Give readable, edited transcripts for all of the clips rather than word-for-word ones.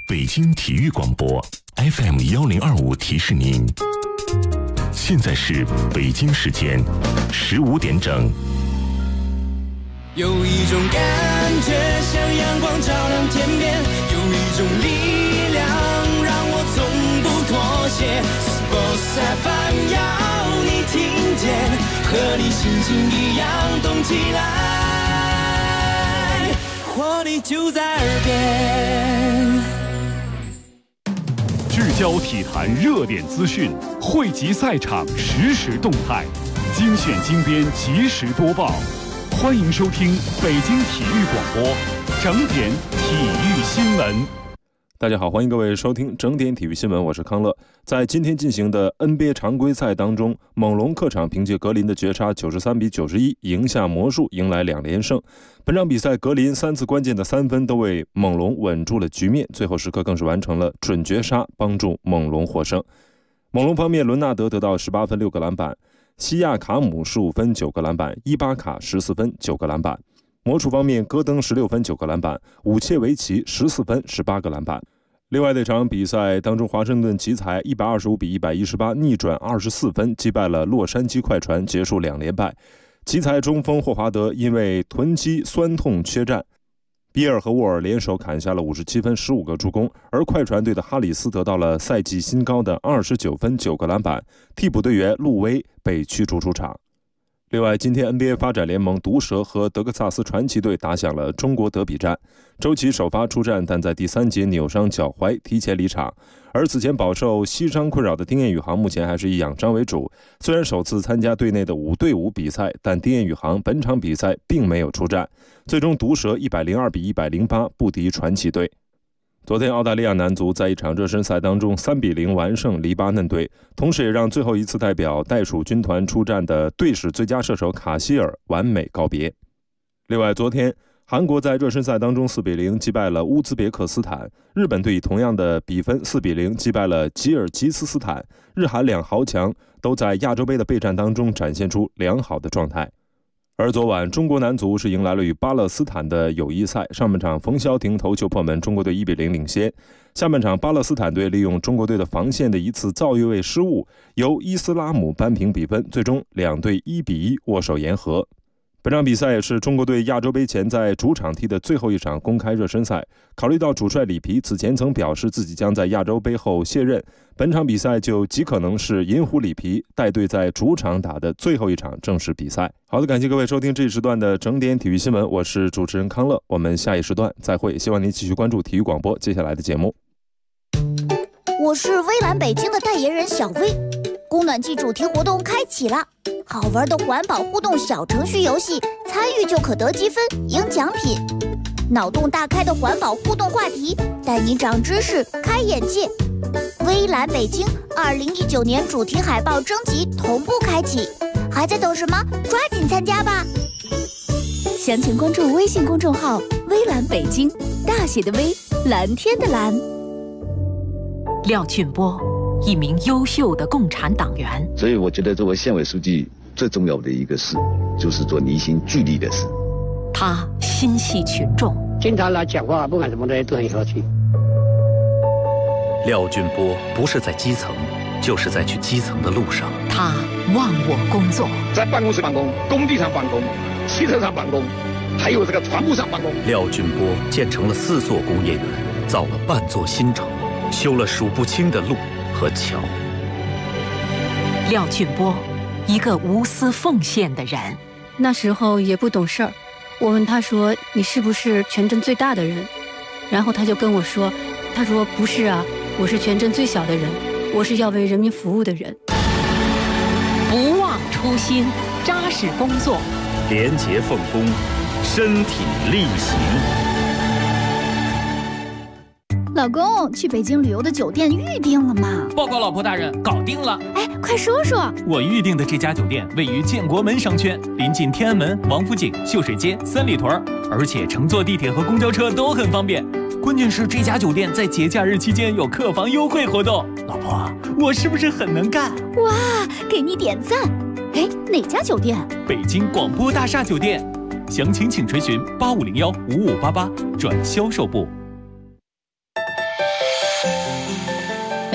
北京体育广播 FM1025提示您，现在是北京时间15点整。 有一种感觉像阳光照亮天边，有一种力量让我从不妥协。Sports FM 要你听见，和你心情一样动起来，活力就在耳边。 聚焦体坛热点资讯，汇集赛场实时动态，精选精编及时播报。欢迎收听北京体育广播整点体育新闻。 大家好，欢迎各位收听整点体育新闻，我是康乐。在今天进行的 NBA 常规赛当中，猛龙客场凭借格林的绝杀93比91赢下魔术，迎来2连胜。本场比赛格林3次关键的3分都为猛龙稳住了局面，最后时刻更是完成了准绝杀，帮助猛龙获胜。猛龙方面，伦纳德得到18分6个篮板，西亚卡姆15分9个篮板，伊巴卡14分9个篮板。魔术方面，戈登16分9个篮板，武切维奇14分18个篮板。另外那场比赛当中，华盛顿奇才125比118逆转24分击败了洛杉矶快船，结束2连败。奇才中锋霍华德因为臀肌酸痛缺战，比尔和沃尔联手砍下了57分15个助攻，而快船队的哈里斯得到了赛季新高的29分9个篮板，替补队员路威被驱逐出场。另外，今天 NBA 发展联盟毒蛇和德克萨斯传奇队打响了中国德比战。周琦首发出战，但在第3节扭伤脚踝，提前离场。而此前饱受膝伤困扰的丁彦雨航目前还是以养伤为主。虽然首次参加队内的5对5比赛，但丁彦雨航本场比赛并没有出战。最终毒蛇102比108不敌传奇队。昨天，澳大利亚男足在一场热身赛当中3比0完胜黎巴嫩队，同时也让最后一次代表袋鼠军团出战的队史最佳射手卡希尔完美告别。另外，昨天韩国在热身赛当中4比0击败了乌兹别克斯坦，日本队以同样的比分4比0击败了吉尔吉斯斯坦，日韩两豪强都在亚洲杯的备战当中展现出良好的状态。而昨晚，中国男足是迎来了与巴勒斯坦的友谊赛。上半场冯潇霆头球破门，中国队1比0领先。下半场，巴勒斯坦队利用中国队的防线的一次造越位失误，由伊斯拉姆扳平比分，最终两队1比1握手言和。本场比赛也是中国队亚洲杯前在主场踢的最后一场公开热身赛。考虑到主帅里皮此前曾表示自己将在亚洲杯后卸任，本场比赛就极可能是银狐里皮带队在主场打的最后一场正式比赛。好的，感谢各位收听这一时段的整点体育新闻，我是主持人康乐，我们下一时段再会，希望您继续关注体育广播接下来的节目。 我是微蓝北京的代言人小薇，供暖季主题活动开启了，好玩的环保互动小程序游戏，参与就可得积分赢奖品，脑洞大开的环保互动话题，带你长知识开眼界。微蓝北京2019年主题海报征集同步开启，还在等什么？抓紧参加吧！详情关注微信公众号微蓝北京，大写的微，蓝天的蓝。 廖俊波，一名优秀的共产党员， 所以我觉得作为县委书记最重要的一个事，就是做离心聚力的事。 他心系群众， 经常来讲话，不管什么东西都很和气。 廖俊波不是在基层，就是在去基层的路上。 他忘我工作， 在办公室办公，工地上办公，汽车上办公，还有这个船坞上办公。 廖俊波建成了4座工业园，造了半座新城，修了数不清的路和桥。 廖俊波，一个无私奉献的人。 那时候也不懂事儿，我问他说：“你是不是全镇最大的人？”然后他就跟我说：“他说不是啊，我是全镇最小的人，我是要为人民服务的人。” 不忘初心，扎实工作， 廉洁奉公，身体力行。 老公，去北京旅游的酒店预定了吗？ 报告老婆大人，搞定了。 哎，快说说。 我预定的这家酒店位于建国门商圈，临近天安门、王府井、秀水街、三里屯，而且乘坐地铁和公交车都很方便。关键是这家酒店在节假日期间有客房优惠活动。老婆，我是不是很能干？ 哇，给你点赞。哎，哪家酒店？ 北京广播大厦酒店。详情请垂询8501-5588转销售部。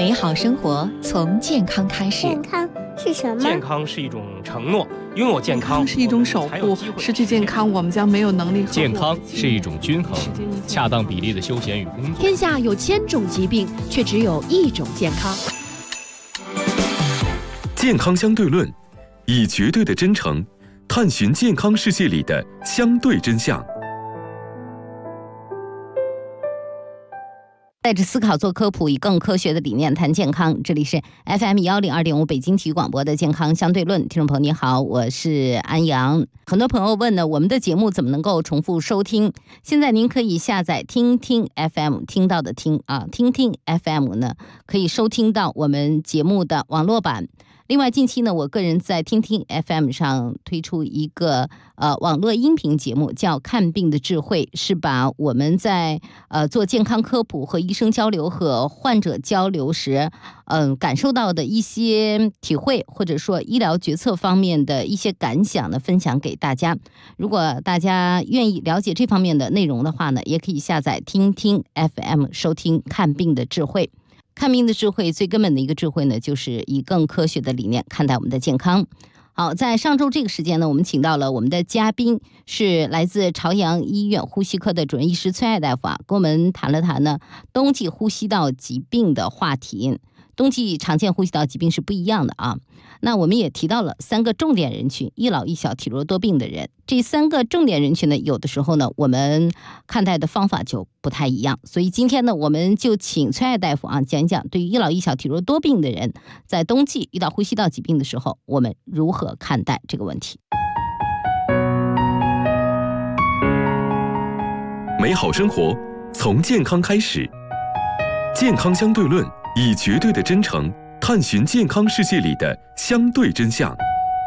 美好生活从健康开始。 健康是什么？ 健康是一种承诺，拥有健康是一种守护，失去健康我们将没有能力。 健康是一种均衡，恰当比例的休闲与工作。 天下有1000种疾病，却只有1种健康。 健康相对论，以绝对的真诚探寻健康世界里的相对真相。 带着思考做科普，以更科学的理念谈健康。这里是 FM102.5 北京体育广播的健康相对论。听众朋友你好，我是安阳。很多朋友问呢，我们的节目怎么能够重复收听？现在您可以下载听听 FM， 听到的听啊，听听 FM 呢可以收听到我们节目的网络版。另外近期呢，我个人在听听 FM 上推出一个网络音频节目，叫看病的智慧，是把我们在做健康科普和医生交流和患者交流时感受到的一些体会，或者说医疗决策方面的一些感想呢，分享给大家。如果大家愿意了解这方面的内容的话呢，也可以下载听听 FM 收听看病的智慧。看病的智慧最根本的一个智慧呢，就是以更科学的理念看待我们的健康。好，在上周这个时间呢，我们请到了我们的嘉宾，是来自朝阳医院呼吸科的主任医师崔爱大夫啊，跟我们谈了谈呢冬季呼吸道疾病的话题。冬季常见呼吸道疾病是不一样的啊。那我们也提到了3个重点人群，一老一小体弱多病的人。这3个重点人群呢，有的时候呢我们看待的方法就不太一样。所以今天呢，我们就请崔爱大夫啊讲一讲，对于一老一小体弱多病的人，在冬季遇到呼吸道疾病的时候，我们如何看待这个问题。 美好生活从健康开始，健康相对论，以绝对的真诚探寻健康世界里的相对真相。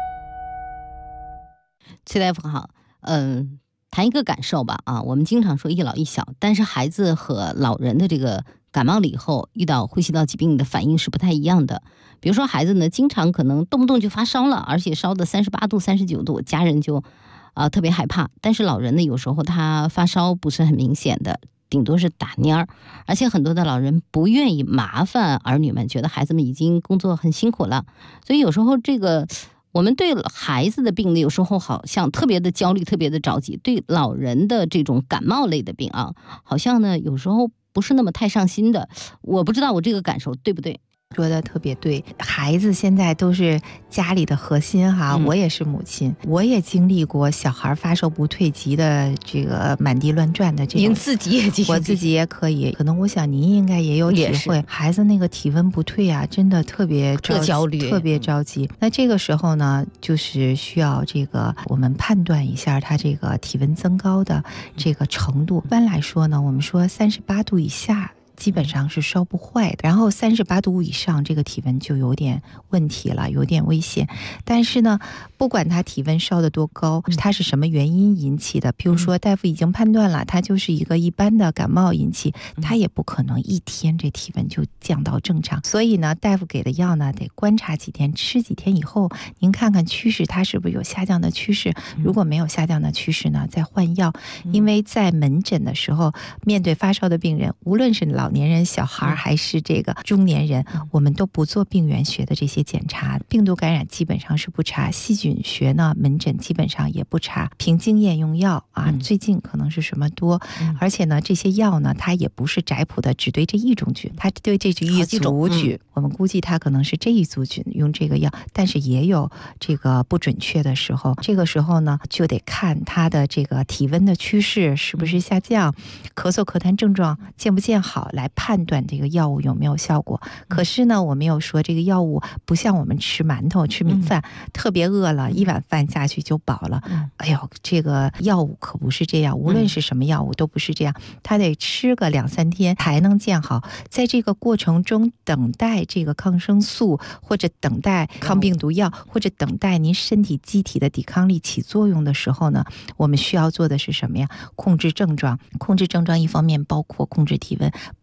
崔大夫好，谈一个感受吧啊，我们经常说一老一小，但是孩子和老人的这个感冒了以后遇到呼吸道疾病的反应是不太一样的。比如说孩子呢，经常可能动不动就发烧了，而且烧的38度、39度，家人就特别害怕。但是老人呢，有时候他发烧不是很明显的，顶多是打蔫儿，而且很多的老人不愿意麻烦儿女们，觉得孩子们已经工作很辛苦了，所以有时候这个我们对孩子的病呢，有时候好像特别的焦虑，特别的着急；对老人的这种感冒类的病啊，好像呢有时候不是那么太上心的。我不知道我这个感受对不对？ 说的特别对，孩子现在都是家里的核心哈。我也是母亲，我也经历过小孩发烧不退急的这个满地乱转的这种。 您自己也经历， 我自己也可以，可能我想您应该也有体会。孩子那个体温不退啊，真的特别焦虑， 特别着急。那这个时候呢，就是需要这个我们判断一下他这个体温增高的这个程度。一般来说呢，我们说38度以下基本上是烧不坏的，然后38度5以上，这个体温就有点问题了，有点危险。但是呢，不管他体温烧得多高，他是什么原因引起的，比如说大夫已经判断了他就是一个一般的感冒引起，他也不可能一天这体温就降到正常。所以呢，大夫给的药呢，得观察几天，吃几天以后，您看看趋势，它是不是有下降的趋势。如果没有下降的趋势呢，再换药。因为在门诊的时候，面对发烧的病人，无论是老年人、小孩还是这个中年人，我们都不做病原学的这些检查，病毒感染基本上是不查，细菌学呢门诊基本上也不查，凭经验用药啊。最近可能是什么多，而且呢这些药呢它也不是质朴的只对这一种菌，它对这一组菌，我们估计它可能是这一组菌用这个药，但是也有这个不准确的时候。这个时候呢就得看它的这个体温的趋势是不是下降，咳嗽咳痰症状见不见好，来判断这个药物有没有效果。可是呢我没有说这个药物不像我们吃馒头吃米饭，特别饿了一碗饭下去就饱了。哎呦，这个药物可不是这样，无论是什么药物都不是这样，它得吃个2-3天才能见好。在这个过程中等待这个抗生素，或者等待抗病毒药，或者等待您身体机体的抵抗力起作用的时候呢，我们需要做的是什么呀？控制症状。控制症状一方面包括控制体温，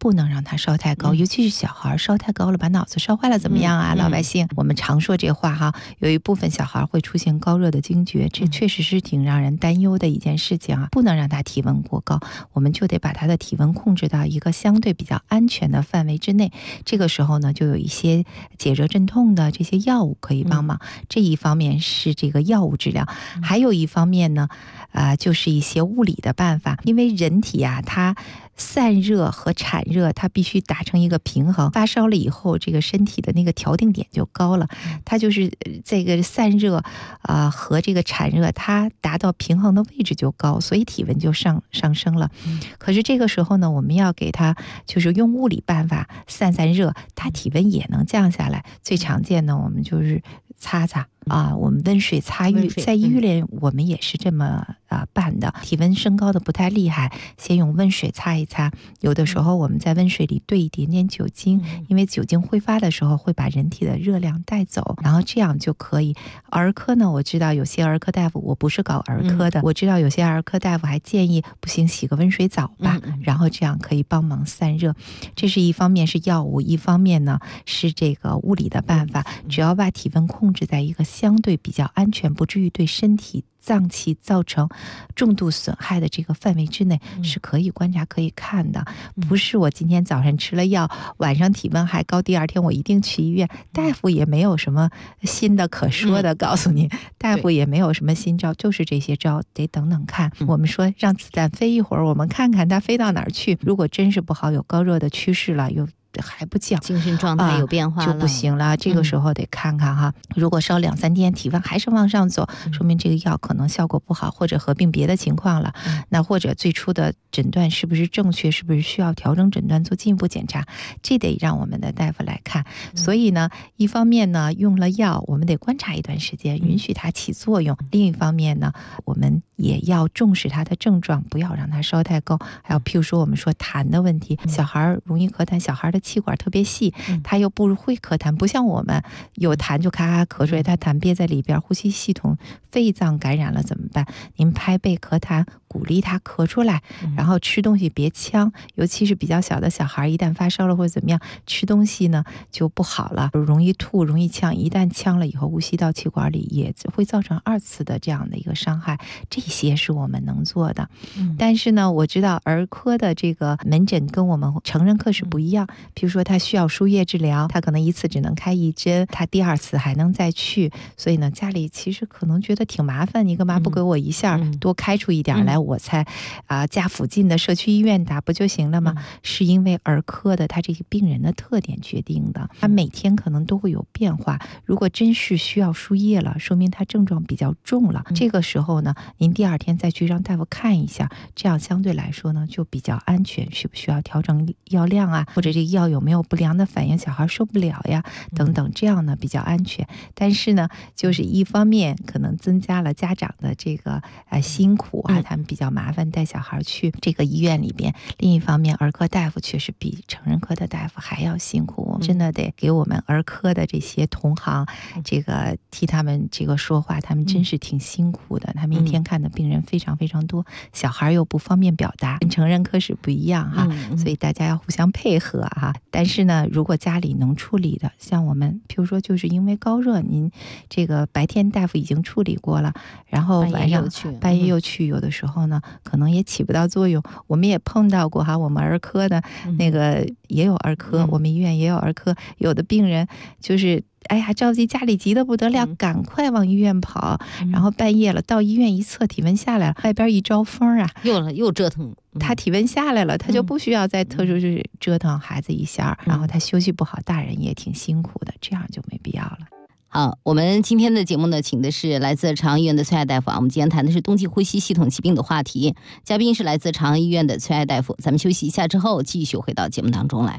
不能让它烧太高，尤其是小孩烧太高了，把脑子烧坏了怎么样啊？老百姓我们常说这话哈，有一部分小孩会出现高热的惊厥，这确实是挺让人担忧的一件事情啊，不能让他体温过高，我们就得把他的体温控制到一个相对比较安全的范围之内。这个时候呢，就有一些解热镇痛的这些药物可以帮忙。这一方面是这个药物治疗，还有一方面呢，就是一些物理的办法。因为人体啊，它散热和产热它必须达成一个平衡，发烧了以后这个身体的那个调定点就高了，它就是这个散热和这个产热它达到平衡的位置就高，所以体温就上升了。可是这个时候呢，我们要给它就是用物理办法散热，它体温也能降下来。最常见的我们就是擦我们温水擦浴，在医院里我们也是这么办的。体温升高的不太厉害，先用温水擦一擦，有的时候我们在温水里兑一点点酒精，因为酒精挥发的时候会把人体的热量带走，然后这样就可以。儿科呢，我知道有些儿科大夫，我不是搞儿科的，我知道有些儿科大夫还建议不行洗个温水澡吧，然后这样可以帮忙散热。这是一方面是药物，一方面呢是这个物理的办法，只要把体温控制在一个相对比较安全，不至于对身体脏器造成重度损害的这个范围之内，是可以观察可以看的。不是我今天早上吃了药，晚上体温还高，第二天我一定去医院，大夫也没有什么新的可说的，告诉你，大夫也没有什么新招，就是这些招得等等看。我们说让子弹飞一会儿，我们看看它飞到哪儿去。如果真是不好，有高热的趋势了，又还不降， 精神状态有变化了， 就不行了。这个时候得看看哈，如果烧2-3天体温还是往上走，说明这个药可能效果不好，或者合并别的情况了。那或者最初的诊断是不是正确，是不是需要调整诊断做进一步检查，这得让我们的大夫来看。所以呢，一方面呢用了药，我们得观察一段时间，允许它起作用；另一方面呢，我们也要重视它的症状，不要让它烧太高。还有譬如说我们说痰的问题，小孩容易咳痰，小孩的气管特别细，他又不会咳痰，不像我们有痰就咔咔咳出来，他痰憋在里边，呼吸系统肺脏感染了怎么办？您拍背咳痰，鼓励他咳出来，然后吃东西别呛，尤其是比较小的小孩，一旦发烧了或者怎么样，吃东西呢就不好了，容易吐，容易呛，一旦呛了以后，呼吸到气管里也会造成2次的这样的一个伤害。这些是我们能做的。但是呢，我知道儿科的这个门诊跟我们成人科是不一样，比如说他需要输液治疗，他可能一次只能开1针，他第2次还能再去，所以呢家里其实可能觉得挺麻烦，你干嘛不给我一下多开出一点来，我才家附近的社区医院打不就行了吗？是因为儿科的他这个病人的特点决定的，他每天可能都会有变化，如果真是需要输液了，说明他症状比较重了，这个时候呢您第2天再去让大夫看一下，这样相对来说呢就比较安全，需不需要调整药量啊，或者这个药有没有不良的反应，小孩受不了呀等等，这样呢比较安全。但是呢就是一方面可能增加了家长的这个辛苦啊，他们比较麻烦带小孩去这个医院里边，另一方面儿科大夫确实比成人科的大夫还要辛苦，我们真的得给我们儿科的这些同行这个替他们这个说话，他们真是挺辛苦的，他们一天看的病人非常非常多，小孩又不方便表达，跟成人科是不一样哈，所以大家要互相配合哈。但是呢，如果家里能处理的，像我们譬如说就是因为高热，您这个白天大夫已经处理过了，然后晚上半夜又去，有的时候呢可能也起不到作用。我们也碰到过哈，我们儿科的那个也有儿科，我们医院也有儿科，有的病人就是哎呀着急，家里急得不得了，赶快往医院跑，然后半夜了到医院一测体温下来了，外边一招风啊， 又折腾， 他体温下来了，他就不需要再特殊去折腾孩子一下，然后他休息不好，大人也挺辛苦的，这样就没必要了。 好，我们今天的节目呢，请的是来自长安医院的崔爱大夫啊。我们今天谈的是冬季呼吸系统疾病的话题，嘉宾是来自长安医院的崔爱大夫。咱们休息一下之后，继续回到节目当中来。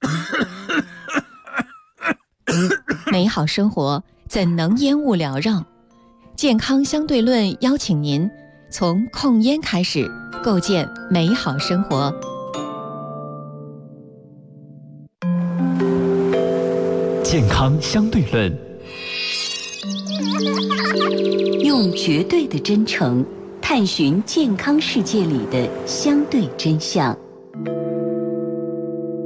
美好生活怎能烟雾缭绕？健康相对论邀请您从控烟开始，构建美好生活。 健康相对论， 用绝对的真诚探寻。寻健康世界里的相对真相。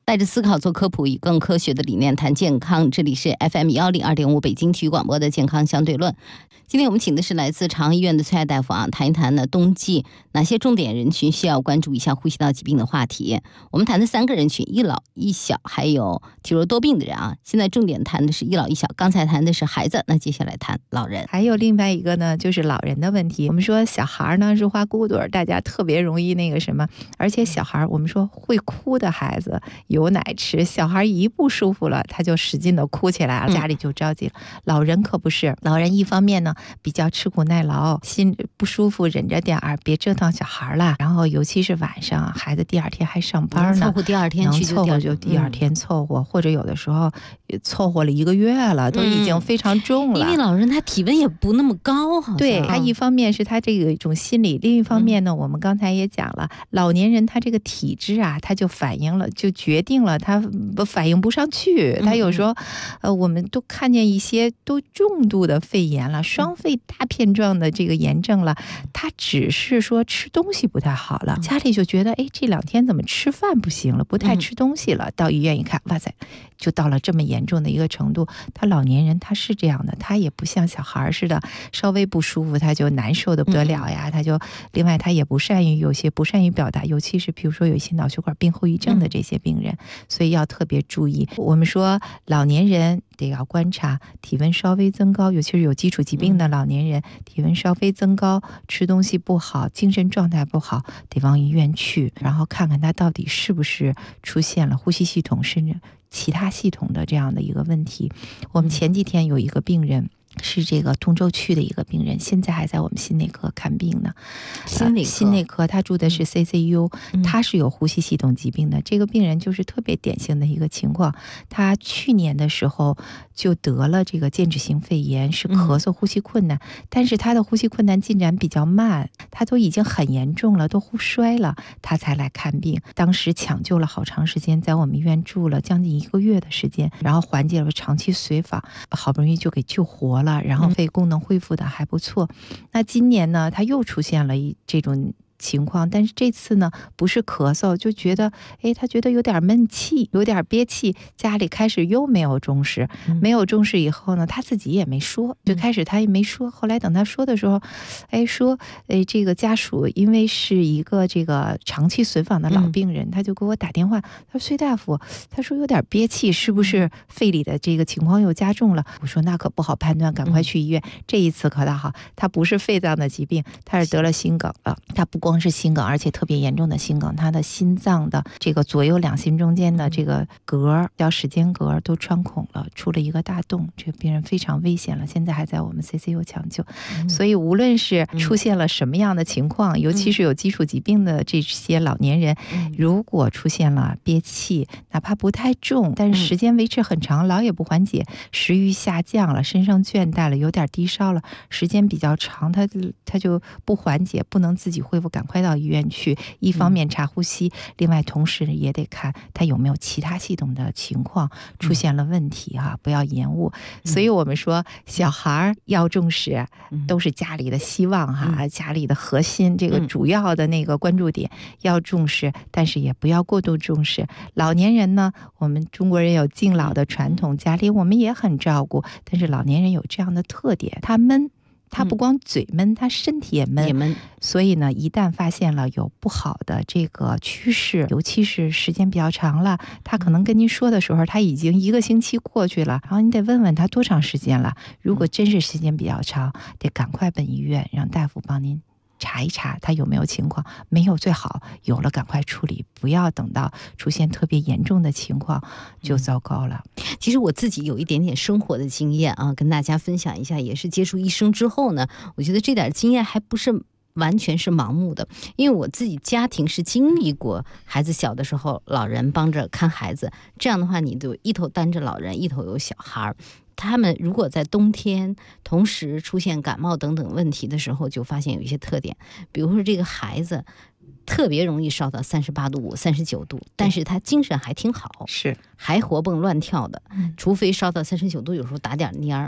带着思考做科普，以更科学的理念谈健康。这里是 FM102.5 北京体育广播的健康相对论。今天我们请的是来自长安医院的崔爱大夫啊，谈一谈呢冬季哪些重点人群需要关注一下呼吸道疾病的话题。我们谈的3个人群，一老一小还有体弱多病的人啊。现在重点谈的是一老一小，刚才谈的是孩子，那接下来谈老人。 还有另外一个呢，就是老人的问题。我们说小孩呢是花骨朵，大家特别容易那个什么，而且小孩我们说会哭的孩子有奶吃，小孩一不舒服了他就使劲的哭起来了，家里就着急了。老人可不是，老人一方面呢比较吃苦耐劳，心不舒服忍着点儿，别折腾小孩了。然后尤其是晚上，孩子第2天还上班呢， 凑合第2天去凑合就第2天凑合，或者有的时候凑合了1个月了，都已经非常重了。 因为老人他体温也不那么高，好像对他一方面是他这个一种心理，另一方面呢，我们刚才也讲了，老年人他这个体质啊，他就反映了，就决定了他反应不上去。他有时候，我们都看见一些都重度的肺炎了，双肺大片状的这个炎症了，他只是说吃东西不太好了，家里就觉得哎，这2天怎么吃饭不行了，不太吃东西了，到医院一看，哇塞，就到了这么严重的一个程度。他老年人他是这样的，他也不像小孩似的，稍微不舒服他就难受的不得了呀，他就另外他也有些不善于表达，尤其是比如说有一些脑血管病后遗症的这些病人，所以要特别注意。我们说老年人得要观察体温稍微增高，尤其是有基础疾病的老年人，体温稍微增高，吃东西不好，精神状态不好，得往医院去，然后看看他到底是不是出现了呼吸系统甚至其他系统的这样的一个问题。我们前几天有一个病人，是这个通州区的一个病人，现在还在我们心内科看病呢。心内科他住的是 CCU，他是有呼吸系统疾病的。这个病人就是特别典型的一个情况，他去年的时候就得了这个间质性肺炎，是咳嗽呼吸困难，但是他的呼吸困难进展比较慢，他都已经很严重了，都呼衰了，他才来看病。当时抢救了好长时间，在我们医院住了将近1个月的时间，然后缓解了长期随访，好不容易就给救活了，然后肺功能恢复的还不错。那今年呢，他又出现了这种情况，但是这次呢不是咳嗽，就觉得他觉得有点闷气，有点憋气，家里开始又没有重视，没有重视以后呢，他自己也没说，就开始他也没说，后来等他说的时候，说这个家属因为是一个这个长期随访的老病人，他就给我打电话，他说崔大夫，他说有点憋气，是不是肺里的这个情况又加重了？我说那可不好判断，赶快去医院。这一次可倒好，他不是肺脏的疾病，他是得了心梗了，他不光是心梗，而且特别严重的心梗，他的心脏的这个左右两心中间的这个格叫室间格都穿孔了，出了一个大洞，这个病人非常危险了，现在还在我们 CCU 抢救。所以无论是出现了什么样的情况，尤其是有基础疾病的这些老年人，如果出现了憋气，哪怕不太重，但是时间维持很长，老也不缓解，食欲下降了，身上倦怠了，有点低烧了，时间比较长，他就不缓解，不能自己恢复，赶快到医院去。一方面查呼吸，另外同时也得看他有没有其他系统的情况出现了问题不要延误。所以我们说小孩要重视，都是家里的希望家里的核心，这个主要的那个关注点要重视，但是也不要过度重视。老年人呢，我们中国人有敬老的传统，家里我们也很照顾，但是老年人有这样的特点，他闷，他不光嘴闷，他身体也闷，所以呢，一旦发现了有不好的这个趋势，尤其是时间比较长了，他可能跟您说的时候，他已经1个星期过去了，然后你得问问他多长时间了。如果真是时间比较长，得赶快奔医院，让大夫帮您查一查他有没有情况，没有最好，有了赶快处理，不要等到出现特别严重的情况就糟糕了。 其实我自己有一点点生活的经验跟大家分享一下，也是接触医生之后呢，我觉得这点经验还不是完全是盲目的，因为我自己家庭是经历过孩子小的时候老人帮着看孩子，这样的话你就一头担着老人，一头有小孩，他们如果在冬天同时出现感冒等等问题的时候，就发现有一些特点，比如说这个孩子特别容易烧到38度5、39度，但是他精神还挺好， 是还活蹦乱跳的，除非烧到39度，有时候打点蔫儿。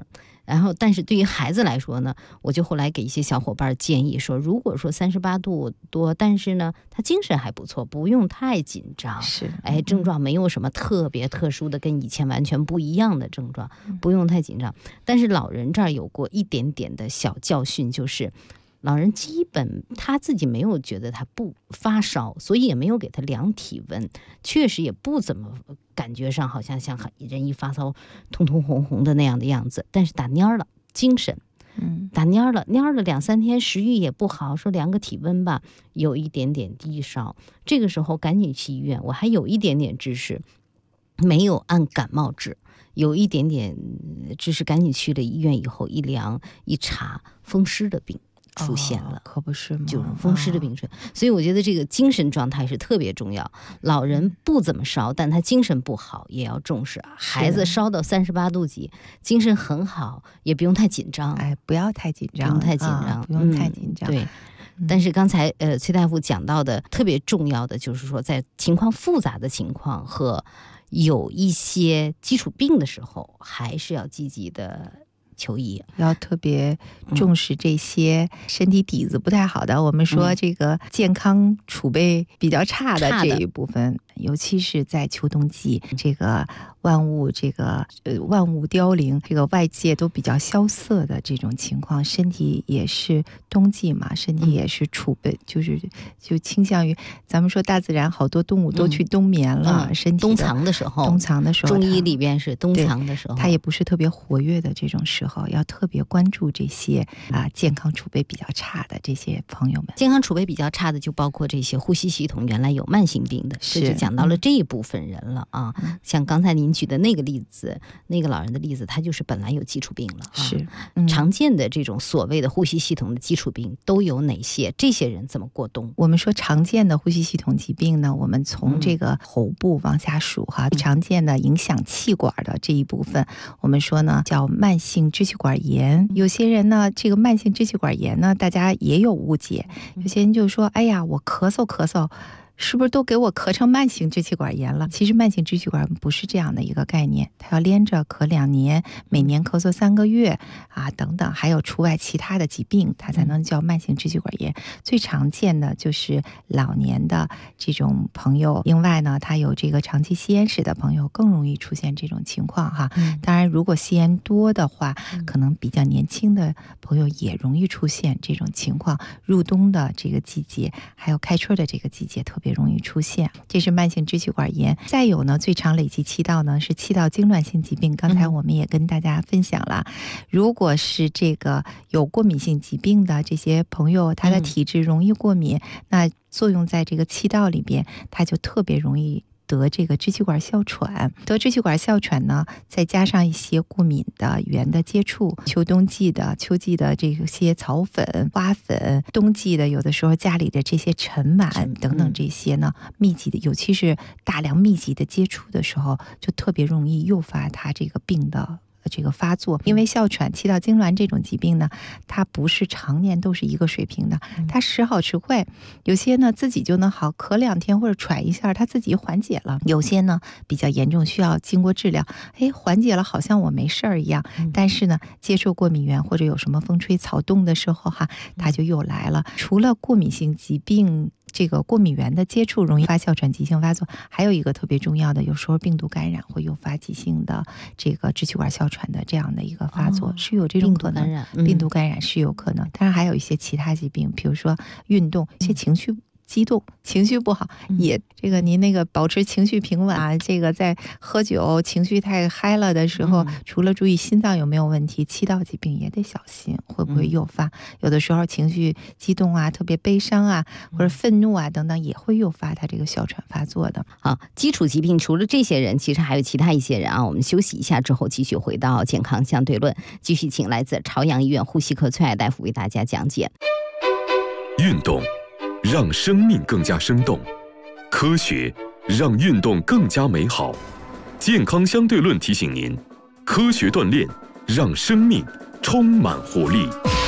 然后，但是对于孩子来说呢，我就后来给一些小伙伴建议说，如果说38度多，但是呢，他精神还不错，不用太紧张。 是， 症状没有什么特别特殊的，跟以前完全不一样的症状，不用太紧张。但是老人这儿有过一点点的小教训，就是老人基本他自己没有觉得他不发烧，所以也没有给他量体温，确实也不怎么感觉上好像像人一发烧通通红红的那样的样子，但是打蔫了，精神。打蔫了2-3天，食欲也不好，说量个体温吧，有一点点低烧，这个时候赶紧去医院。我还有一点点知识，没有按感冒治，有一点点知识，赶紧去了医院以后一量一查，风湿的病出现了， 可不是吗？ 就是风湿的病症。所以我觉得这个精神状态是特别重要。老人不怎么烧，但他精神不好也要重视啊。孩子烧到38度几，精神很好，也不用太紧张。 不要太紧张， 不用太紧张， 不用太紧张。 对。但是刚才崔大夫讲到的特别重要的就是说，在情况复杂的情况和有一些基础病的时候，还是要积极的求医， 要特别重视这些身体底子不太好的，我们说这个健康储备比较差的这一部分，尤其是在秋冬季，这个万物凋零，这个外界都比较萧瑟的这种情况，身体也是冬季嘛，身体也是储备，就倾向于咱们说大自然好多动物都去冬眠了，身体冬藏的时候，中医里边是冬藏的时候， 它也不是特别活跃的这种时候，要特别关注这些健康储备比较差的这些朋友们。 健康储备比较差的就包括这些呼吸系统原来有慢性病的，这就讲到了这一部分人了啊。像刚才您举的那个例子，那个老人的例子，他就是本来有基础病了。 是， 常见的这种所谓的呼吸系统的基础病都有哪些？这些人怎么过冬？ 我们说常见的呼吸系统疾病呢，我们从这个喉部往下数哈，常见的影响气管的这一部分，我们说呢叫慢性支气管炎。有些人呢，这个慢性支气管炎呢，大家也有误解，有些人就说，哎呀，我咳嗽。是不是都给我咳成慢性支气管炎了？其实慢性支气管不是这样的一个概念，它要连着咳2年，每年咳嗽3个月等等，还有除外其他的疾病，它才能叫慢性支气管炎。最常见的就是老年的这种朋友，另外呢，他有这个长期吸烟史的朋友更容易出现这种情况哈。当然，如果吸烟多的话，可能比较年轻的朋友也容易出现这种情况。入冬的这个季节，还有开春的这个季节，特别容易出现，这是慢性支气管炎。再有呢，最常累积气道呢是气道痉挛性疾病，刚才我们也跟大家分享了，如果是这个有过敏性疾病的这些朋友，他的体质容易过敏，那作用在这个气道里边，他就特别容易得这个支气管哮喘。得支气管哮喘呢，再加上一些过敏的源的接触，秋季的这些草粉、花粉，冬季的有的时候家里的这些尘螨等等这些呢，密集的，尤其是大量密集的接触的时候，就特别容易诱发它这个病的这个发作。因为哮喘、气道痉挛这种疾病呢，它不是常年都是一个水平的，它时好时坏，有些呢自己就能好，咳2天或者喘一下，它自己缓解了；有些呢比较严重，需要经过治疗，缓解了，好像我没事儿一样，但是呢接触过敏源或者有什么风吹草动的时候哈，它就又来了。除了过敏性疾病，这个过敏源的接触容易发哮喘急性发作，还有一个特别重要的，有时候病毒感染会诱发急性的这个支气管哮喘的这样的一个发作，是有这种可能。病毒感染是有可能，当然还有一些其他疾病，比如说运动，一些情绪激动，情绪不好，也这个您那个保持情绪平稳啊，这个在喝酒情绪太嗨了的时候，除了注意心脏有没有问题，气道疾病也得小心会不会诱发。有的时候情绪激动啊，特别悲伤啊，或者愤怒啊等等，也会诱发他这个哮喘发作的。 好，基础疾病除了这些人，其实还有其他一些人啊。我们休息一下之后，继续回到健康相对论，继续请来自朝阳医院呼吸科崔爱大夫为大家讲解。 运动让生命更加生动，科学让运动更加美好。健康相对论提醒您，科学锻炼让生命充满活力。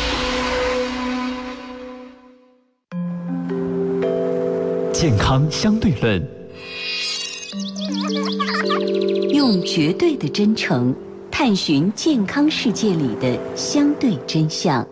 健康相对论， 用绝对的真诚探寻健康世界里的相对真相。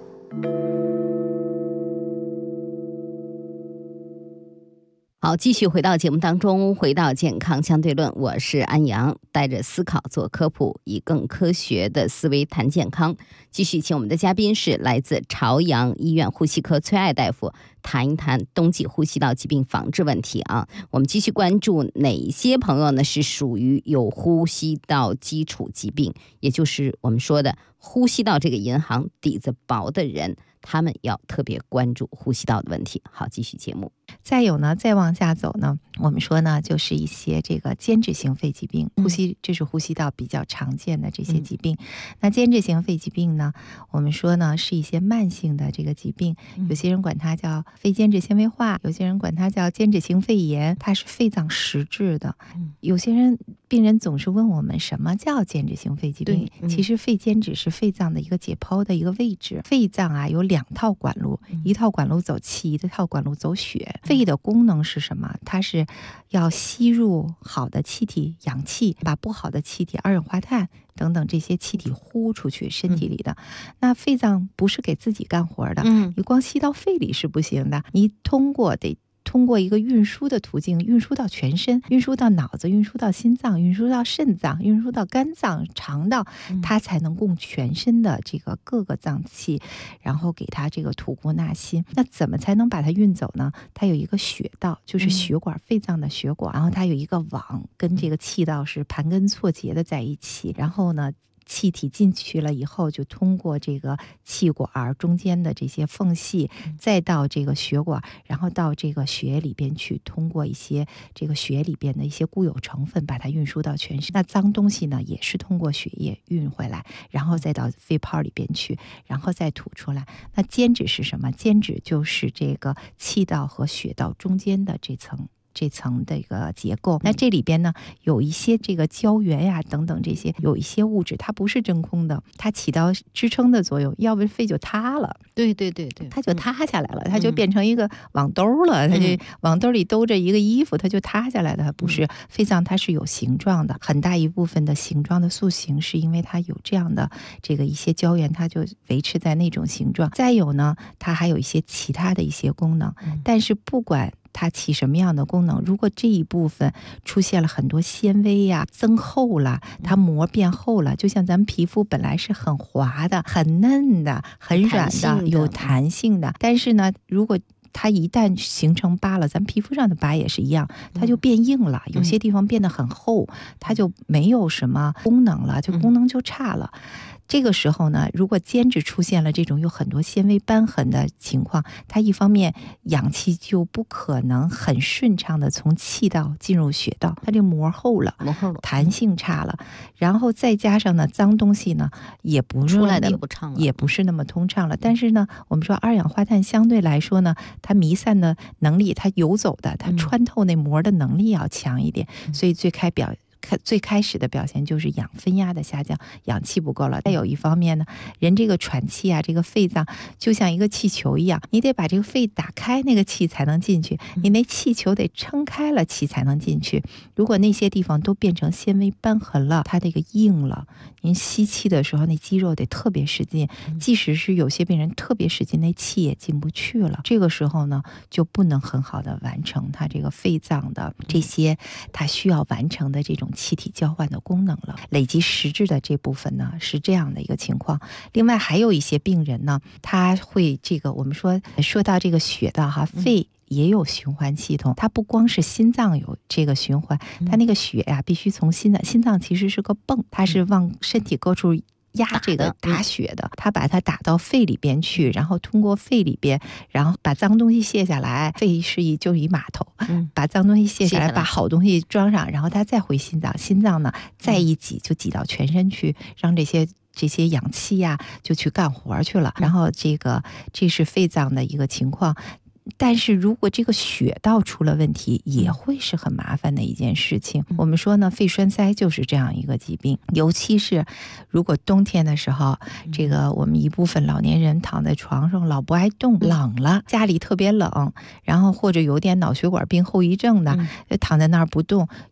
好，继续回到节目当中，回到健康相对论，我是安阳，带着思考做科普，以更科学的思维谈健康。继续请我们的嘉宾是来自朝阳医院呼吸科崔爱大夫，谈一谈冬季呼吸道疾病防治问题啊。我们继续关注哪些朋友呢是属于有呼吸道基础疾病，也就是我们说的呼吸道这个银行底子薄的人，他们要特别关注呼吸道的问题。好，继续节目。 再有呢，再往下走呢，我们说呢，就是一些这个间质性肺疾病，这是呼吸道比较常见的这些疾病。那间质性肺疾病呢，我们说呢是一些慢性的这个疾病，有些人管它叫肺间质纤维化，有些人管它叫间质性肺炎，它是肺脏实质的。有些病人总是问我们什么叫间质性肺疾病？其实肺间质是肺脏的一个解剖的一个位置。肺脏啊有2套管路，一套管路走气，一套管路走血。肺的功能是什么？它是要吸入好的气体氧气，把不好的气体二氧化碳等等这些气体呼出去身体里的。那肺脏不是给自己干活的，你光吸到肺里是不行的，你通过一个运输的途径，运输到全身，运输到脑子，运输到心脏，运输到肾脏，运输到肝脏、肠道，它才能供全身的这个各个脏器，然后给它这个吐故纳新。那怎么才能把它运走呢？它有一个血道，就是血管，肺脏的血管，然后它有一个网，跟这个气道是盘根错节的在一起，然后呢气体进去了以后，就通过这个气管中间的这些缝隙，再到这个血管，然后到这个血液里边去，通过一些这个血里边的一些固有成分把它运输到全身。那脏东西呢，也是通过血液运回来，然后再到肺泡里边去，然后再吐出来。那间质是什么？间质就是这个气道和血道中间的这层的一个结构。那这里边呢有一些这个胶原呀等等，这些有一些物质它不是真空的，它起到支撑的作用，要不肺就塌了。对，它就塌下来了，它就变成一个网兜了，它就网兜里兜着一个衣服，它就塌下来了。它不是，肺脏它是有形状的，很大一部分的形状的塑形是因为它有这样的这个一些胶原，它就维持在那种形状。再有呢，它还有一些其他的一些功能，但是不管它起什么样的功能，如果这一部分出现了很多纤维呀，增厚了，它膜变厚了，就像咱们皮肤本来是很滑的、很嫩的、很软的、有弹性的，但是呢，如果它一旦形成疤了，咱皮肤上的疤也是一样，它就变硬了，有些地方变得很厚，它就没有什么功能了，就功能就差了。这个时候呢，如果间质出现了这种有很多纤维瘢痕的情况，它一方面氧气就不可能很顺畅的从气道进入血道，它这膜厚了，弹性差了，然后再加上呢，脏东西呢也不出来的也不是那么通畅了。但是呢，我们说二氧化碳相对来说呢，它弥散的能力，它游走的，它穿透那膜的能力要强一点，所以最开始的表现就是氧分压的下降，氧气不够了。再有一方面呢，人这个喘气啊，这个肺脏就像一个气球一样，你得把这个肺打开，那个气才能进去，你那气球得撑开了，气才能进去。如果那些地方都变成纤维瘢痕了，它这个硬了，您吸气的时候那肌肉得特别使劲，即使是有些病人特别使劲，那气也进不去了。这个时候呢，就不能很好的完成它这个肺脏的这些它需要完成的这种气体交换的功能了。累积实质的这部分呢，是这样的一个情况。另外还有一些病人呢，他会这个我们说到这个血道哈，肺也有循环系统，它不光是心脏有这个循环，它那个血呀必须从心脏其实是个泵，它是往身体各处压这个打血的，它把它打到肺里边去，然后通过肺里边，然后把脏东西卸下来。肺是就是一码头，把脏东西卸下来，把好东西装上，然后它再回心脏，心脏呢再一挤就挤到全身去，让这些氧气呀就去干活去了。然后这是肺脏的一个情况。但是如果这个血道出了问题，也会是很麻烦的一件事情。我们说呢，肺栓塞就是这样一个疾病，尤其是如果冬天的时候，这个我们一部分老年人躺在床上老不爱动，冷了，家里特别冷，然后或者有点脑血管病后遗症的，躺在那儿不动。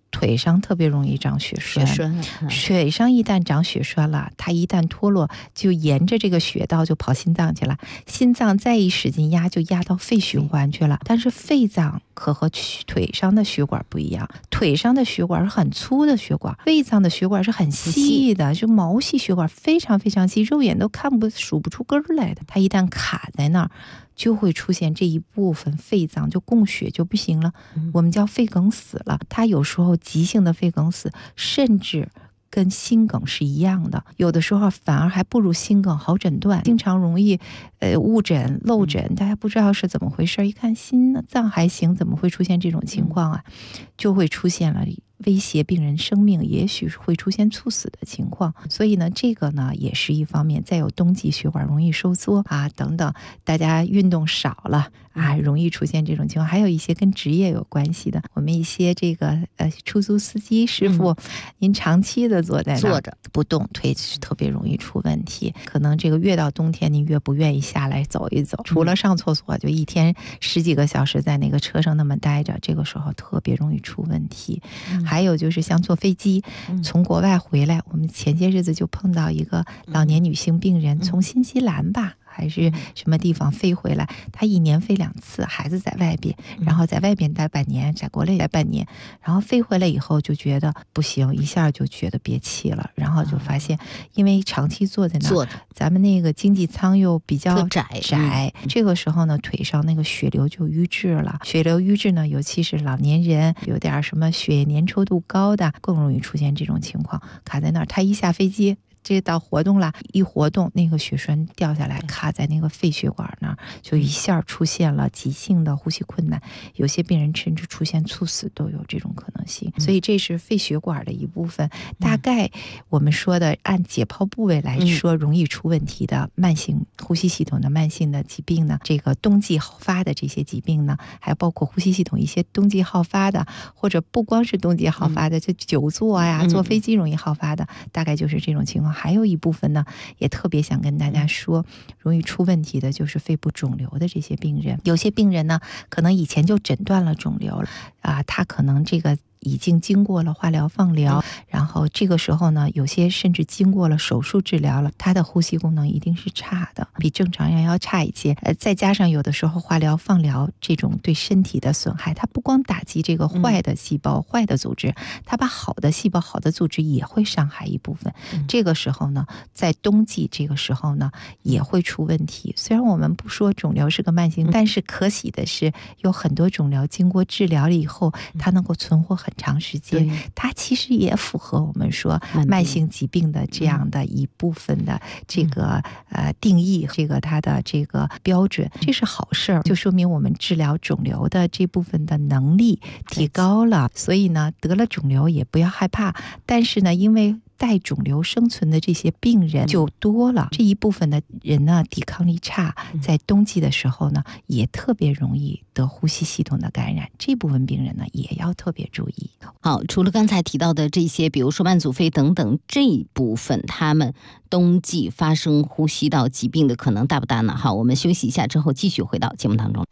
腿上特别容易长血栓，腿上一旦长血栓了，它一旦脱落，就沿着这个血道就跑心脏去了，心脏再一使劲压，就压到肺循环去了。但是肺脏可和腿上的血管不一样，腿上的血管是很粗的血管，肺脏的血管是很细的，就毛细血管，非常非常细，肉眼都数不出根来的。它一旦卡在那儿，就会出现这一部分肺脏就供血就不行了，我们叫肺梗死了。它有时候急性的肺梗死甚至跟心梗是一样的，有的时候反而还不如心梗好诊断，经常容易误诊漏诊，大家不知道是怎么回事，一看心脏还行，怎么会出现这种情况啊？就会出现了威胁病人生命，也许会出现猝死的情况。所以呢，这个呢也是一方面。再有冬季血管容易收缩啊等等，大家运动少了啊，容易出现这种情况。还有一些跟职业有关系的，我们一些这个出租司机师傅，您长期的坐在那坐着不动，腿特别容易出问题。可能这个越到冬天，您越不愿意下来走一走，除了上厕所，就一天10几个小时在那个车上那么待着，这个时候特别容易出问题。还有就是像坐飞机从国外回来，我们前些日子就碰到一个老年女性病人，从新西兰吧还是什么地方飞回来，她1年飞2次，孩子在外边，然后在外边待半年，在国内待半年，然后飞回来以后就觉得不行，一下就觉得憋气了，然后就发现因为长期坐在那儿，咱们那个经济舱又比较窄，这个时候呢腿上那个血流就瘀滞了，血流瘀滞呢，尤其是老年人有点什么血液粘稠度高的，更容易出现这种情况，卡在那儿，他一下飞机这到活动了，一活动那个血栓掉下来，卡在那个肺血管那儿，就一下出现了急性的呼吸困难，有些病人甚至出现猝死都有这种可能性。所以这是肺血管的一部分。大概我们说的按解剖部位来说，容易出问题的慢性呼吸系统的慢性的疾病呢，这个冬季好发的这些疾病呢，还包括呼吸系统一些冬季好发的，或者不光是冬季好发的，就久坐呀、坐飞机容易好发的，大概就是这种情况。还有一部分呢，也特别想跟大家说，容易出问题的就是肺部肿瘤的这些病人。有些病人呢，可能以前就诊断了肿瘤了啊，他可能这个已经经过了化疗放疗，然后这个时候呢，有些甚至经过了手术治疗了，他的呼吸功能一定是差的，比正常人要差一些。再加上有的时候化疗放疗这种对身体的损害，它不光打击这个坏的细胞、坏的组织，它把好的细胞、好的组织也会伤害一部分。这个时候呢，在冬季这个时候呢，也会出问题。虽然我们不说肿瘤是个慢性，但是可喜的是，有很多肿瘤经过治疗了以后，它能够存活很长时间，它其实也符合我们说慢性疾病的这样的一部分的这个定义，这个它的这个标准，这是好事儿，就说明我们治疗肿瘤的这部分的能力提高了。所以呢，得了肿瘤也不要害怕，但是呢，因为带肿瘤生存的这些病人就多了，这一部分的人呢抵抗力差，在冬季的时候呢也特别容易得呼吸系统的感染，这部分病人呢也要特别注意。 好，除了刚才提到的这些，比如说慢阻肺等等这一部分，他们冬季发生呼吸道疾病的可能大不大呢？好，我们休息一下之后继续回到节目当中。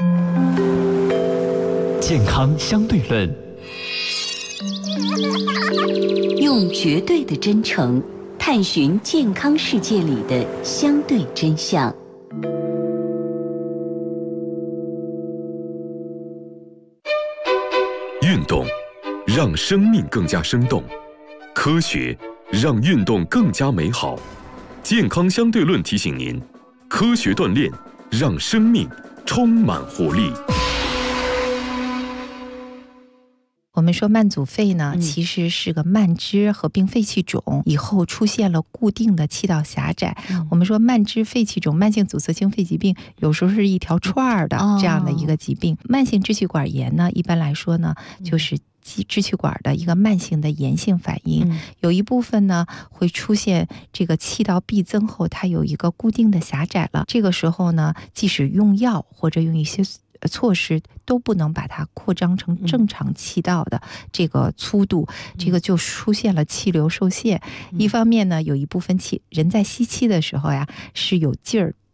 健康相对论， 用绝对的真诚探寻健康世界里的相对真相。 运动让生命更加生动，科学让运动更加美好。健康相对论提醒您，科学锻炼让生命充满活力。 我们说慢阻肺呢，其实是个慢支合并肺气肿以后出现了固定的气道狭窄。我们说慢支肺气肿、慢性阻塞性肺疾病有时候是一条串的这样的一个疾病。慢性支气管炎呢，一般来说呢，就是支气管的一个慢性的炎性反应，有一部分呢会出现这个气道壁增后，它有一个固定的狭窄了。这个时候呢，即使用药或者用一些措施都不能把它扩张成正常气道的这个粗度，这个就出现了气流受限。一方面呢，有一部分人在吸气的时候呀是有劲儿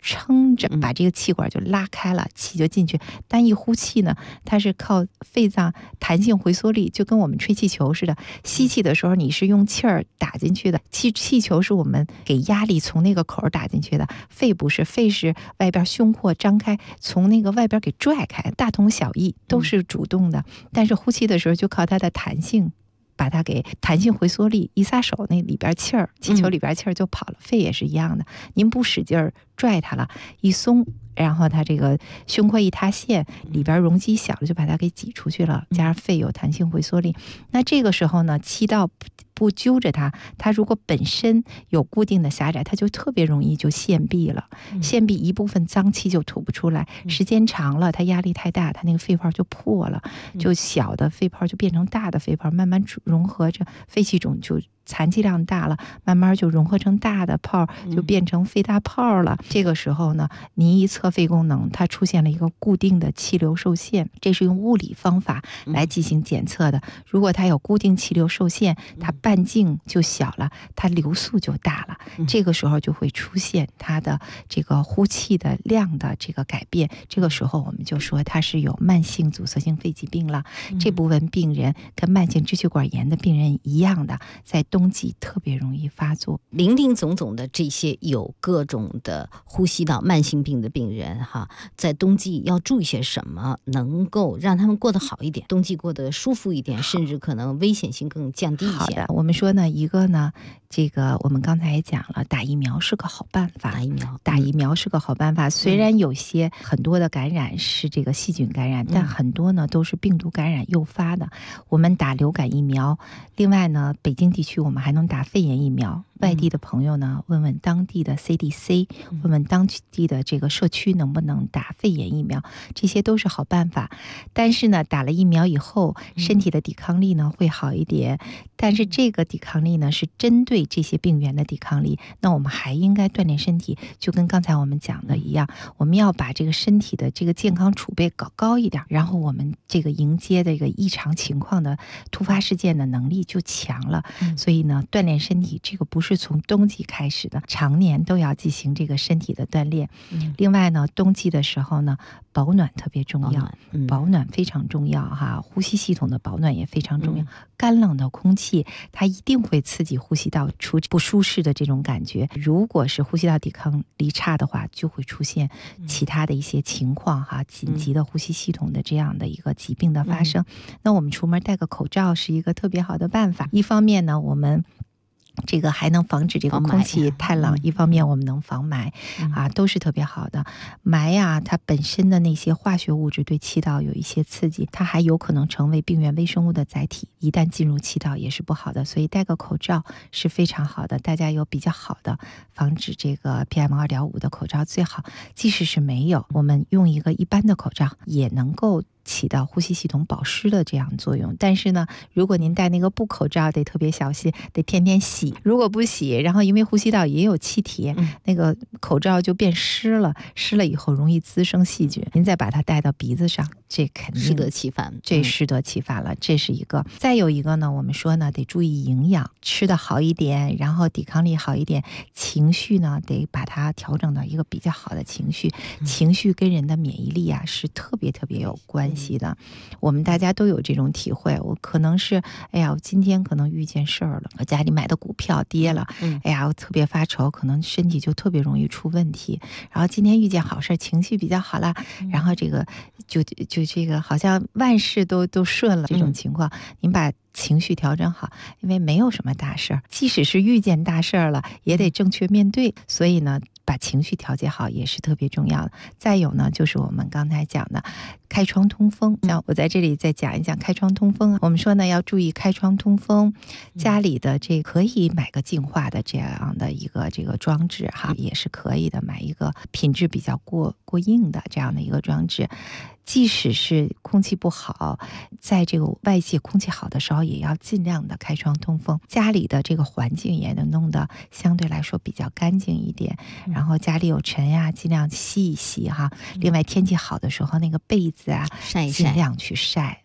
撑着把这个气管就拉开了，气就进去。但一呼气呢，它是靠肺脏弹性回缩力，就跟我们吹气球似的。吸气的时候你是用气儿打进去的，气球是我们给压力从那个口打进去的，肺不是，肺是外边胸廓张开，从那个外边给拽开，大同小异，都是主动的。但是呼气的时候就靠它的弹性，把它给弹性回缩力一撒手，那里边气儿，气球里边气儿就跑了。肺也是一样的，您不使劲儿拽它了，一松，然后它这个胸廓一塌陷，里边容积小了，就把它给挤出去了。加上肺有弹性回缩力，那这个时候呢，气道不揪着它，它如果本身有固定的狭窄，它就特别容易就陷闭了。陷闭一部分脏气就吐不出来，时间长了，它压力太大，它那个肺泡就破了，就小的肺泡就变成大的肺泡，慢慢融合着，肺气肿就残气量大了，慢慢就融合成大的泡，就变成肺大泡了。这个时候呢，您一测肺功能，它出现了一个固定的气流受限，这是用物理方法来进行检测的。如果它有固定气流受限，它半径就小了，它流速就大了，这个时候就会出现它的这个呼气的量的这个改变。这个时候我们就说它是有慢性阻塞性肺疾病了。这部分病人跟慢性支气管炎的病人一样的，在冬季特别容易发作。 林林总总的这些有各种的呼吸道慢性病的病人哈，在冬季要注意些什么，能够让他们过得好一点，冬季过得舒服一点，甚至可能危险性更降低一些。 好的，我们说呢，一个呢，这个我们刚才也讲了，打疫苗是个好办法。打疫苗是个好办法。虽然有些很多的感染是这个细菌感染，但很多呢都是病毒感染诱发的。我们打流感疫苗，另外呢，北京地区我们还能打肺炎疫苗。外地的朋友呢，问问当地的 CDC， 问问当地的这个社区能不能打肺炎疫苗，这些都是好办法。但是呢，打了疫苗以后，身体的抵抗力呢会好一点，但是这个抵抗力呢是针对这些病原的抵抗力。那我们还应该锻炼身体，就跟刚才我们讲的一样，我们要把这个身体的这个健康储备搞高一点，然后我们这个迎接这个异常情况的突发事件的能力就强了。所以呢，锻炼身体这个不是从冬季开始的，常年都要进行这个身体的锻炼。另外呢，冬季的时候呢，保暖特别重要，保暖非常重要哈，呼吸系统的保暖也非常重要。干冷的空气它一定会刺激呼吸道出不舒适的这种感觉，如果是呼吸道抵抗力差的话，就会出现其他的一些情况哈，紧急的呼吸系统的这样的一个疾病的发生。那我们出门戴个口罩是一个特别好的办法。一方面呢，我们这个还能防止这个空气太冷，一方面我们能防霾啊，都是特别好的。霾呀，它本身的那些化学物质对气道有一些刺激，它还有可能成为病原微生物的载体，一旦进入气道也是不好的。所以戴个口罩是非常好的，大家有比较好的防止这个 PM2.5 的口罩最好。即使是没有，我们用一个一般的口罩也能够起到呼吸系统保湿的这样作用。但是呢，如果您戴那个布口罩得特别小心，得天天洗。如果不洗，然后因为呼吸道也有气体，那个口罩就变湿了，湿了以后容易滋生细菌，您再把它戴到鼻子上，这肯定适得其反， 这适得其反了。这是一个。再有一个呢，我们说呢，得注意营养，吃的好一点，然后抵抗力好一点，情绪呢得把它调整到一个比较好的情绪。情绪跟人的免疫力啊是特别特别有关系的。我们大家都有这种体会，我可能是哎呀，我今天可能遇见事儿了，我家里买的股票跌了，哎呀，我特别发愁，可能身体就特别容易出问题。然后今天遇见好事，情绪比较好了，然后这个就这个好像万事都顺了这种情况，您把情绪调整好，因为没有什么大事儿，即使是遇见大事儿了，也得正确面对。所以呢，把情绪调节好也是特别重要的。再有呢，就是我们刚才讲的开窗通风。像我在这里再讲一讲开窗通风。我们说呢，要注意开窗通风，家里的这可以买个净化的这样的一个这个装置哈，也是可以的，买一个品质比较过硬的这样的一个装置。即使是空气不好，在这个外界空气好的时候，也要尽量的开窗通风。家里的这个环境也能弄得相对来说比较干净一点，然后家里有尘呀，尽量吸一吸哈。另外天气好的时候，那个被子啊， 晒一晒， 尽量去晒。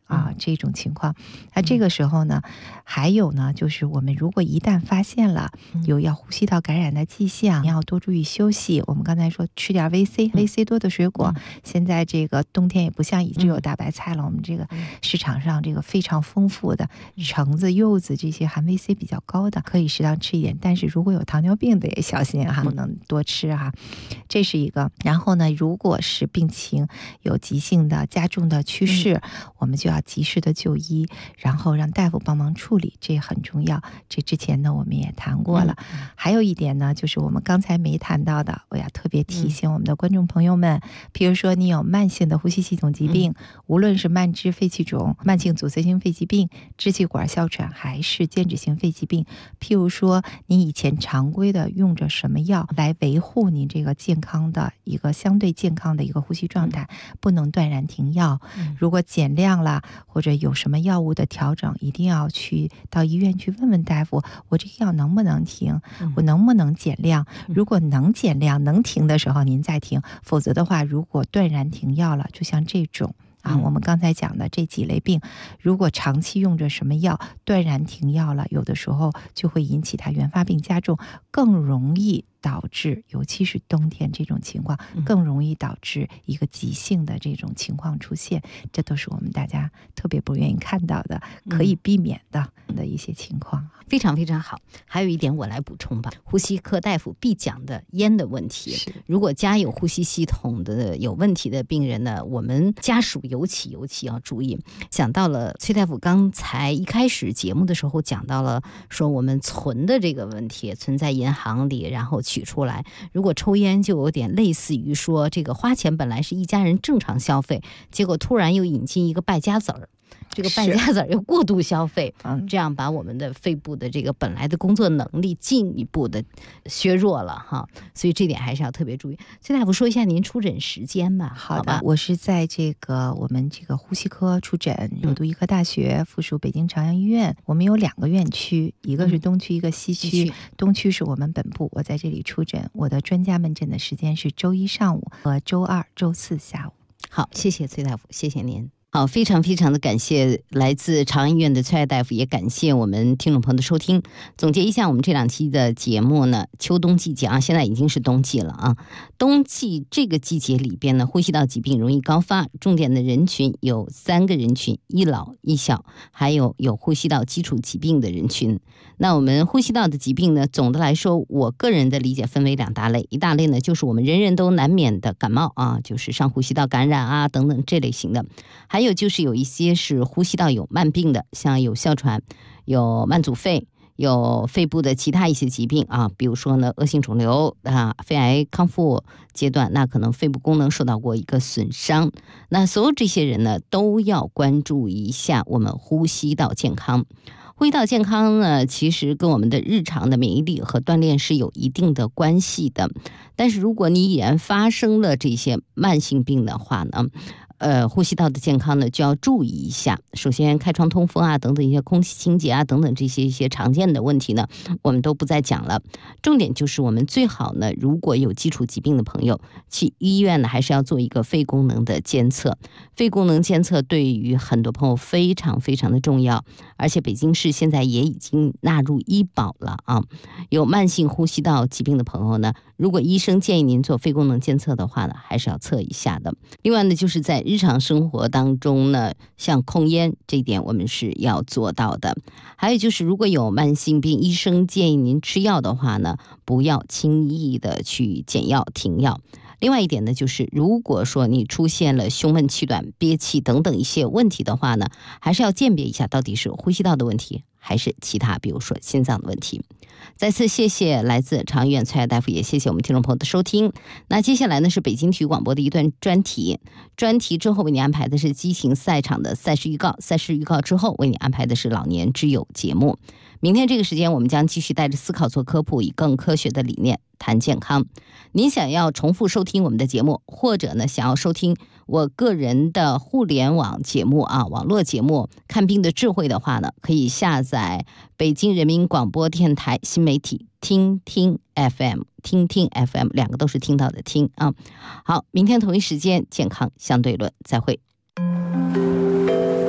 这种情况。那这个时候呢，还有呢，就是我们如果一旦发现了有要呼吸道感染的迹象，要多注意休息。我们刚才说吃点VC 多的水果，现在这个冬天也不像只有大白菜了，我们这个市场上这个非常丰富的橙子、柚子这些含 VC 比较高的，可以适当吃一点。但是如果有糖尿病的也小心不能多吃这是一个。然后呢，如果是病情有急性的加重的趋势，我们就要及时的就医，然后让大夫帮忙处理，这很重要。这之前呢我们也谈过了。还有一点呢，就是我们刚才没谈到的，我要特别提醒我们的观众朋友们，比如说你有慢性的呼吸系统疾病，无论是慢支肺气肿、慢性阻塞性肺疾病、支气管哮喘还是间质性肺疾病，譬如说你以前常规的用着什么药来维护你这个健康的一个相对健康的一个呼吸状态，不能断然停药。如果减量了或者有什么药物的调整，一定要去到医院去问问大夫，我这个药能不能停，我能不能减量。如果能减量能停的时候您再停，否则的话如果断然停药了，就像这种我们刚才讲的这几类病，如果长期用着什么药断然停药了，有的时候就会引起它原发病加重，更容易导致，尤其是冬天这种情况，更容易导致一个急性的这种情况出现。这都是我们大家特别不愿意看到的，可以避免的一些情况。 非常非常好。还有一点我来补充吧，呼吸科大夫必讲的烟的问题。如果家有呼吸系统的有问题的病人呢，我们家属尤其要注意。讲到了崔大夫刚才一开始节目的时候讲到了，说我们存的这个问题存在银行里，然后取出来。如果抽烟就有点类似于说，这个花钱本来是一家人正常消费，结果突然又引进一个败家子儿，这个败家子又过度消费，这样把我们的肺部的这个本来的工作能力进一步的削弱了所以这点还是要特别注意。崔大夫说一下您出诊时间吧。 好吧，我是在这个我们这个呼吸科出诊，首都医科大学附属北京朝阳医院。我们有2个院区，一个是东区，一个西区。东区是我们本部，我在这里出诊。我的专家门诊的时间是周一上午和周二、周四下午。 好，谢谢崔大夫，谢谢您。好，非常非常的感谢来自朝阳医院的崔爱大夫，也感谢我们听众朋友的收听。总结一下我们这2期的节目呢，秋冬季节现在已经是冬季了冬季这个季节里边呢，呼吸道疾病容易高发，重点的人群有3个人群：一老一小，还有呼吸道基础疾病的人群。那我们呼吸道的疾病呢，总的来说我个人的理解分为2大类，一大类呢就是我们人人都难免的感冒就是上呼吸道感染等等这类型的。还有就是有一些是呼吸道有慢病的，像有哮喘、有慢阻肺、有肺部的其他一些疾病比如说呢恶性肿瘤肺癌康复阶段，那可能肺部功能受到过一个损伤。那所有这些人呢，都要关注一下我们呼吸道健康。呼吸道健康呢，其实跟我们的日常的免疫力和锻炼是有一定的关系的。但是如果你已然发生了这些慢性病的话呢，呼吸道的健康呢就要注意一下。首先开窗通风等等一些空气清洁等等这些一些常见的问题呢，我们都不再讲了。重点就是我们最好呢，如果有基础疾病的朋友去医院呢，还是要做一个肺功能的监测。肺功能监测对于很多朋友非常非常的重要，而且北京市现在也已经纳入医保了有慢性呼吸道疾病的朋友呢，如果医生建议您做肺功能监测的话呢，还是要测一下的。另外呢，就是在日常生活当中呢，像控烟这一点我们是要做到的。还有就是如果有慢性病，医生建议您吃药的话呢，不要轻易的去减药停药。另外一点呢，就是如果说你出现了胸闷气短、憋气等等一些问题的话呢，还是要鉴别一下到底是呼吸道的问题还是其他比如说心脏的问题。再次谢谢来自朝阳医院崔爱大夫，也谢谢我们听众朋友的收听。那接下来呢是北京体育广播的一段专题之后为你安排的是激情赛场的赛事预告，赛事预告之后为你安排的是老年之友节目。明天这个时间我们将继续带着思考做科普，以更科学的理念谈健康。您想要重复收听我们的节目，或者呢想要收听我个人的互联网节目网络节目看病的智慧的话呢，可以下载北京人民广播电台新媒体听听 FM， 听听 FM 2个都是听到的听好，明天同一时间健康相对论再会。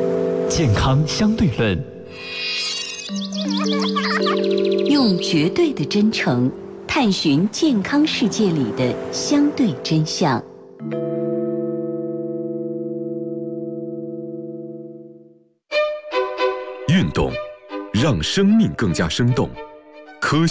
健康相对论， 用绝对的真诚探寻健康世界里的相对真相。 运动让生命更加生动，科学